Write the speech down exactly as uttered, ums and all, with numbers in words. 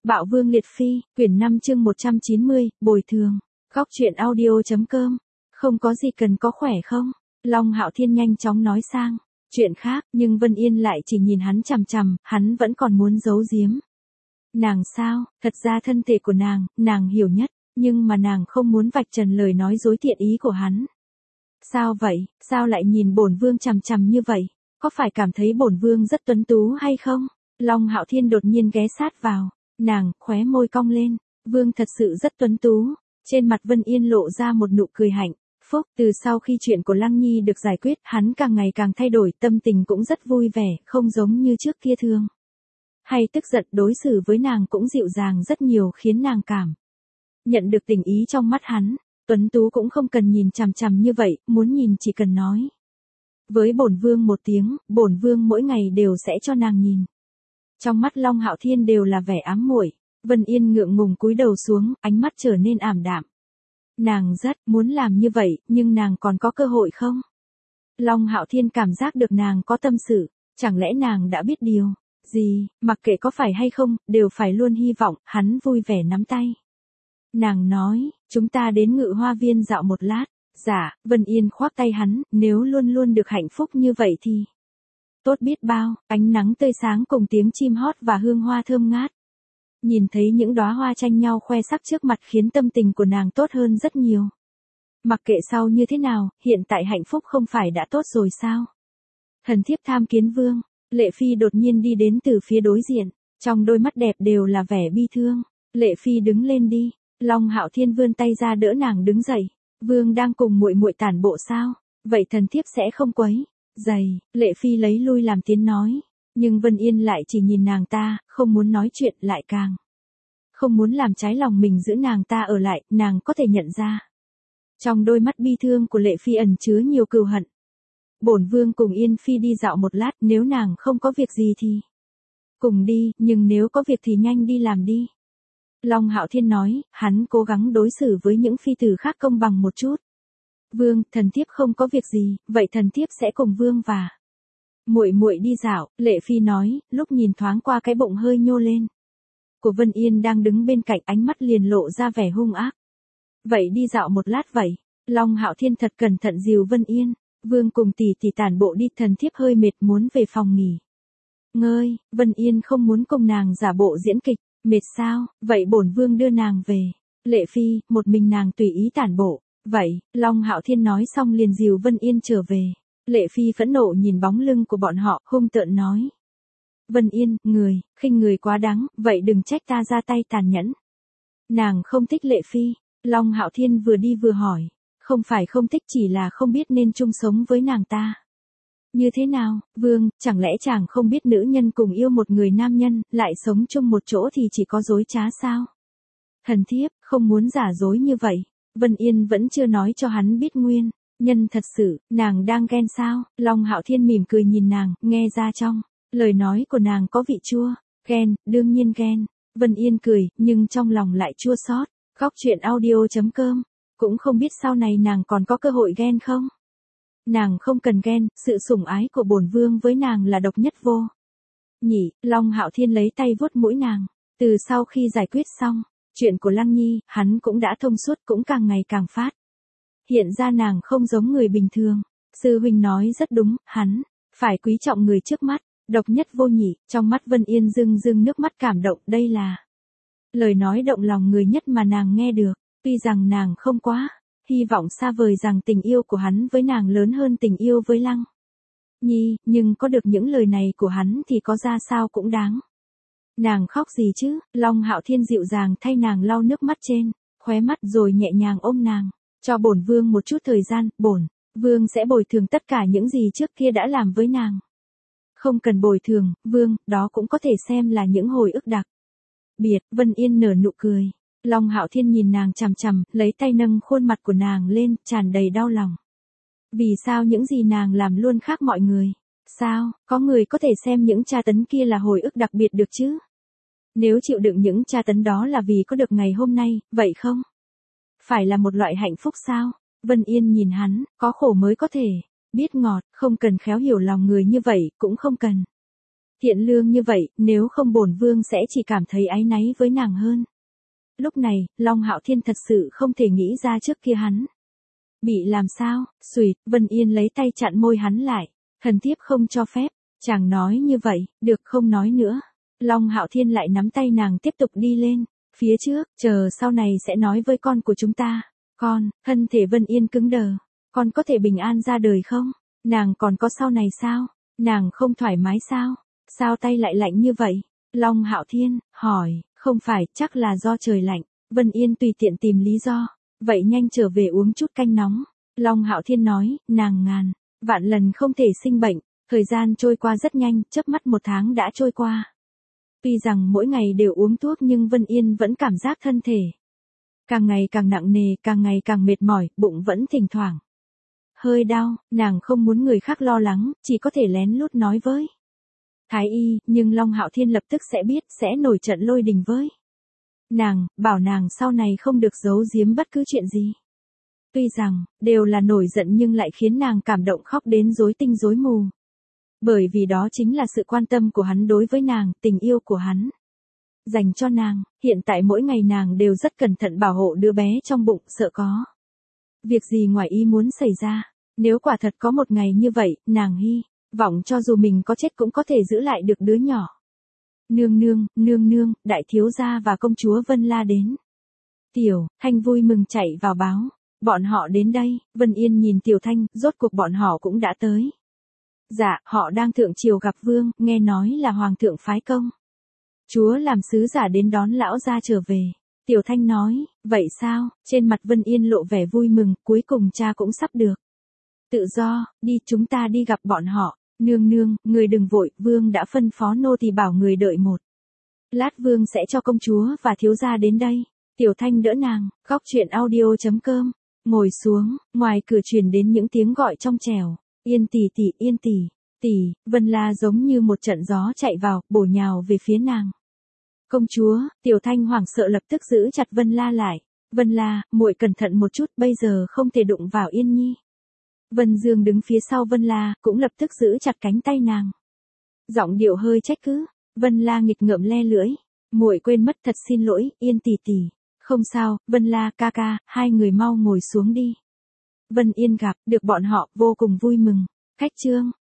Bạo Vương Liệt Phi, quyển năm chương một trăm chín mươi, bồi thường. Góc truyện audio.com. Không có gì cần có khỏe không? Long Hạo Thiên nhanh chóng nói sang chuyện khác, nhưng Vân Yên lại chỉ nhìn hắn chằm chằm, hắn vẫn còn muốn giấu giếm. Nàng sao? Thật ra thân thể của nàng, nàng hiểu nhất, nhưng mà nàng không muốn vạch trần lời nói dối thiện ý của hắn. Sao vậy? Sao lại nhìn bổn vương chằm chằm như vậy? Có phải cảm thấy bổn vương rất tuấn tú hay không? Long Hạo Thiên đột nhiên ghé sát vào. Nàng, khóe môi cong lên. Vương thật sự rất tuấn tú. Trên mặt Vân Yên lộ ra một nụ cười hạnh phúc. Từ sau khi chuyện của Lăng Nhi được giải quyết, hắn càng ngày càng thay đổi, tâm tình cũng rất vui vẻ, không giống như trước kia thường hay tức giận. Đối xử với nàng cũng dịu dàng rất nhiều, khiến nàng cảm nhận được tình ý trong mắt hắn. Tuấn tú cũng không cần nhìn chằm chằm như vậy, muốn nhìn chỉ cần nói với bổn vương một tiếng, bổn vương mỗi ngày đều sẽ cho nàng nhìn. Trong mắt Long Hạo Thiên đều là vẻ ám muội. Vân Yên ngượng ngùng cúi đầu xuống, ánh mắt trở nên ảm đạm. Nàng rất muốn làm như vậy, nhưng nàng còn có cơ hội không? Long Hạo Thiên cảm giác được nàng có tâm sự, chẳng lẽ nàng đã biết điều gì, mặc kệ có phải hay không, đều phải luôn hy vọng. Hắn vui vẻ nắm tay nàng nói, chúng ta đến Ngự Hoa Viên dạo một lát. Dạ. Vân Yên khoác tay hắn, nếu luôn luôn được hạnh phúc như vậy thì tốt biết bao. Ánh nắng tươi sáng cùng tiếng chim hót và hương hoa thơm ngát. Nhìn thấy những đóa hoa tranh nhau khoe sắc trước mặt khiến tâm tình của nàng tốt hơn rất nhiều. Mặc kệ sau như thế nào, hiện tại hạnh phúc không phải đã tốt rồi sao? Thần thiếp tham kiến vương. Lệ Phi đột nhiên đi đến từ phía đối diện, trong đôi mắt đẹp đều là vẻ bi thương. Lệ Phi đứng lên đi. Long Hạo Thiên vươn tay ra đỡ nàng đứng dậy. Vương đang cùng muội muội tản bộ sao? Vậy thần thiếp sẽ không quấy rầy. Lệ Phi lấy lui làm tiếng nói, nhưng Vân Yên lại chỉ nhìn nàng ta, không muốn nói chuyện, lại càng không muốn làm trái lòng mình giữ nàng ta ở lại. Nàng có thể nhận ra trong đôi mắt bi thương của Lệ Phi ẩn chứa nhiều cừu hận. Bổn vương cùng Yên Phi đi dạo một lát, nếu nàng không có việc gì thì cùng đi, nhưng nếu có việc thì nhanh đi làm đi. Long Hạo Thiên nói, hắn cố gắng đối xử với những phi tử khác công bằng một chút. Vương, thần thiếp không có việc gì, vậy thần thiếp sẽ cùng vương và muội muội đi dạo. Lệ Phi nói, lúc nhìn thoáng qua cái bụng hơi nhô lên của Vân Yên đang đứng bên cạnh, ánh mắt liền lộ ra vẻ hung ác. Vậy đi dạo một lát vậy. Long Hạo Thiên thật cẩn thận dìu Vân Yên. Vương cùng tỷ tỷ tản bộ đi, thần thiếp hơi mệt muốn về phòng nghỉ ngơi. Vân Yên không muốn cùng nàng giả bộ diễn kịch. Mệt sao? Vậy bổn vương đưa nàng về. Lệ Phi, một mình nàng tùy ý tản bộ. Vậy, Long Hạo Thiên nói xong liền dìu Vân Yên trở về. Lệ Phi phẫn nộ nhìn bóng lưng của bọn họ, hung tợn nói. Vân Yên, người, khinh người quá đáng, vậy đừng trách ta ra tay tàn nhẫn. Nàng không thích Lệ Phi. Long Hạo Thiên vừa đi vừa hỏi. Không phải không thích, chỉ là không biết nên chung sống với nàng ta như thế nào. Vương, chẳng lẽ chàng không biết nữ nhân cùng yêu một người nam nhân, lại sống chung một chỗ thì chỉ có dối trá sao? Thần thiếp, không muốn giả dối như vậy. Vân Yên vẫn chưa nói cho hắn biết nguyên nhân thật sự. Nàng đang ghen sao? Long Hạo Thiên mỉm cười nhìn nàng, nghe ra trong lời nói của nàng có vị chua. Ghen, đương nhiên ghen. Vân Yên cười, nhưng trong lòng lại chua xót. Góc truyện audio.com. Cũng không biết sau này nàng còn có cơ hội ghen không? Nàng không cần ghen, sự sủng ái của bổn vương với nàng là độc nhất vô nhị. Long Hạo Thiên lấy tay vuốt mũi nàng. Từ sau khi giải quyết xong chuyện của Lăng Nhi, hắn cũng đã thông suốt, cũng càng ngày càng phát hiện ra nàng không giống người bình thường. Sư huynh nói rất đúng, hắn phải quý trọng người trước mắt, độc nhất vô nhị. Trong mắt Vân Yên rưng rưng nước mắt cảm động, đây là lời nói động lòng người nhất mà nàng nghe được. Tuy rằng nàng không quá hy vọng xa vời rằng tình yêu của hắn với nàng lớn hơn tình yêu với Lăng Nhi, nhưng có được những lời này của hắn thì có ra sao cũng đáng. Nàng khóc gì chứ? Long Hạo Thiên dịu dàng thay nàng lau nước mắt trên khóe mắt rồi nhẹ nhàng ôm nàng. Cho bổn vương một chút thời gian, bổn vương sẽ bồi thường tất cả những gì trước kia đã làm với nàng. Không cần bồi thường, vương, đó cũng có thể xem là những hồi ức đặc biệt. Vân Yên nở nụ cười. Long Hạo Thiên nhìn nàng chằm chằm, lấy tay nâng khuôn mặt của nàng lên, tràn đầy đau lòng. Vì sao những gì nàng làm luôn khác mọi người? Sao, có người có thể xem những tra tấn kia là hồi ức đặc biệt được chứ? Nếu chịu đựng những tra tấn đó là vì có được ngày hôm nay, vậy không phải là một loại hạnh phúc sao? Vân Yên nhìn hắn, có khổ mới có thể biết ngọt, không cần khéo hiểu lòng người như vậy, cũng không cần Thiện lương như vậy, nếu không bổn vương sẽ chỉ cảm thấy áy náy với nàng hơn. Lúc này, Long Hạo Thiên thật sự không thể nghĩ ra trước kia hắn bị làm sao, xùyt, Vân Yên lấy tay chặn môi hắn lại, thần thiếp không cho phép, chàng nói như vậy, được không nói nữa. Long Hạo Thiên lại nắm tay nàng tiếp tục đi lên, phía trước, chờ sau này sẽ nói với con của chúng ta. Con, thân thể Vân Yên cứng đờ, con có thể bình an ra đời không? Nàng còn có sau này sao? Nàng không thoải mái sao? Sao tay lại lạnh như vậy? Long Hạo Thiên, hỏi, không phải, chắc là do trời lạnh. Vân Yên tùy tiện tìm lý do. Vậy nhanh trở về uống chút canh nóng. Long Hạo Thiên nói, nàng ngàn vạn lần không thể sinh bệnh. Thời gian trôi qua rất nhanh, chớp mắt một tháng đã trôi qua. Tuy rằng mỗi ngày đều uống thuốc nhưng Vân Yên vẫn cảm giác thân thể càng ngày càng nặng nề, càng ngày càng mệt mỏi, bụng vẫn thỉnh thoảng hơi đau, nàng không muốn người khác lo lắng, chỉ có thể lén lút nói với Thái y, nhưng Long Hạo Thiên lập tức sẽ biết, sẽ nổi trận lôi đình với nàng, bảo nàng sau này không được giấu giếm bất cứ chuyện gì. Tuy rằng, đều là nổi giận nhưng lại khiến nàng cảm động khóc đến rối tinh rối mù. Bởi vì đó chính là sự quan tâm của hắn đối với nàng, tình yêu của hắn dành cho nàng, hiện tại mỗi ngày nàng đều rất cẩn thận bảo hộ đứa bé trong bụng, sợ có việc gì ngoài ý muốn xảy ra. Nếu quả thật có một ngày như vậy, nàng hy vọng cho dù mình có chết cũng có thể giữ lại được đứa nhỏ. Nương nương, nương nương, đại thiếu gia và công chúa Vân La đến. Tiểu Thanh vui mừng chạy vào báo, bọn họ đến đây. Vân Yên nhìn Tiểu Thanh, rốt cuộc bọn họ cũng đã tới. Dạ, họ đang thượng triều gặp vương, nghe nói là hoàng thượng phái công chúa làm sứ giả đến đón lão gia trở về. Tiểu Thanh nói, vậy sao? Trên mặt Vân Yên lộ vẻ vui mừng, cuối cùng cha cũng sắp được tự do, đi chúng ta đi gặp bọn họ. Nương nương, người đừng vội, vương đã phân phó nô tỳ bảo người đợi một lát, vương sẽ cho công chúa và thiếu gia đến đây. Tiểu Thanh đỡ nàng, góc truyện audio chấm com, ngồi xuống, ngoài cửa truyền đến những tiếng gọi trong trẻo. Yên tỷ tỷ, Yên tỷ tỷ. Vân La giống như một trận gió chạy vào, bổ nhào về phía nàng. Công chúa. Tiểu Thanh hoảng sợ lập tức giữ chặt Vân La lại. Vân La, muội cẩn thận một chút, bây giờ không thể đụng vào Yên Nhi. Vân Dương đứng phía sau Vân La, cũng lập tức giữ chặt cánh tay nàng. Giọng điệu hơi trách cứ. Vân La nghịch ngợm le lưỡi. Muội quên mất, thật xin lỗi, Yên tỷ tỷ. Không sao, Vân La ca ca, hai người mau ngồi xuống đi. Vân Yên gặp được bọn họ, vô cùng vui mừng. Khách trương,